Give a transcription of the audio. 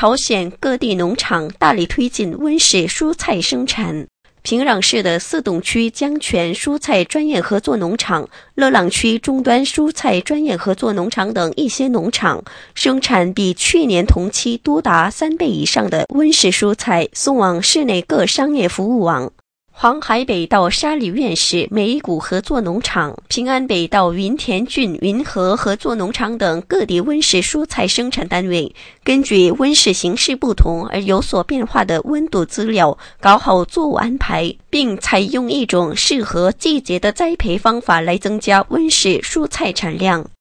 朝鲜各地农场大力推进温室蔬菜生产。平壤市的四洞区江泉蔬菜专业合作农场、乐浪区中端蔬菜专业合作农场等一些农场，生产比去年同期多达3倍以上的温室蔬菜，送往市内各商业服务网。黄海北道沙里院市梅谷合作农场、平安北道云田郡云和合作农场等各地温室蔬菜生产单位，根据温室形势不同而有所变化的温度资料，搞好作物安排，并采用一种适合季节的栽培方法来增加温室蔬菜产量。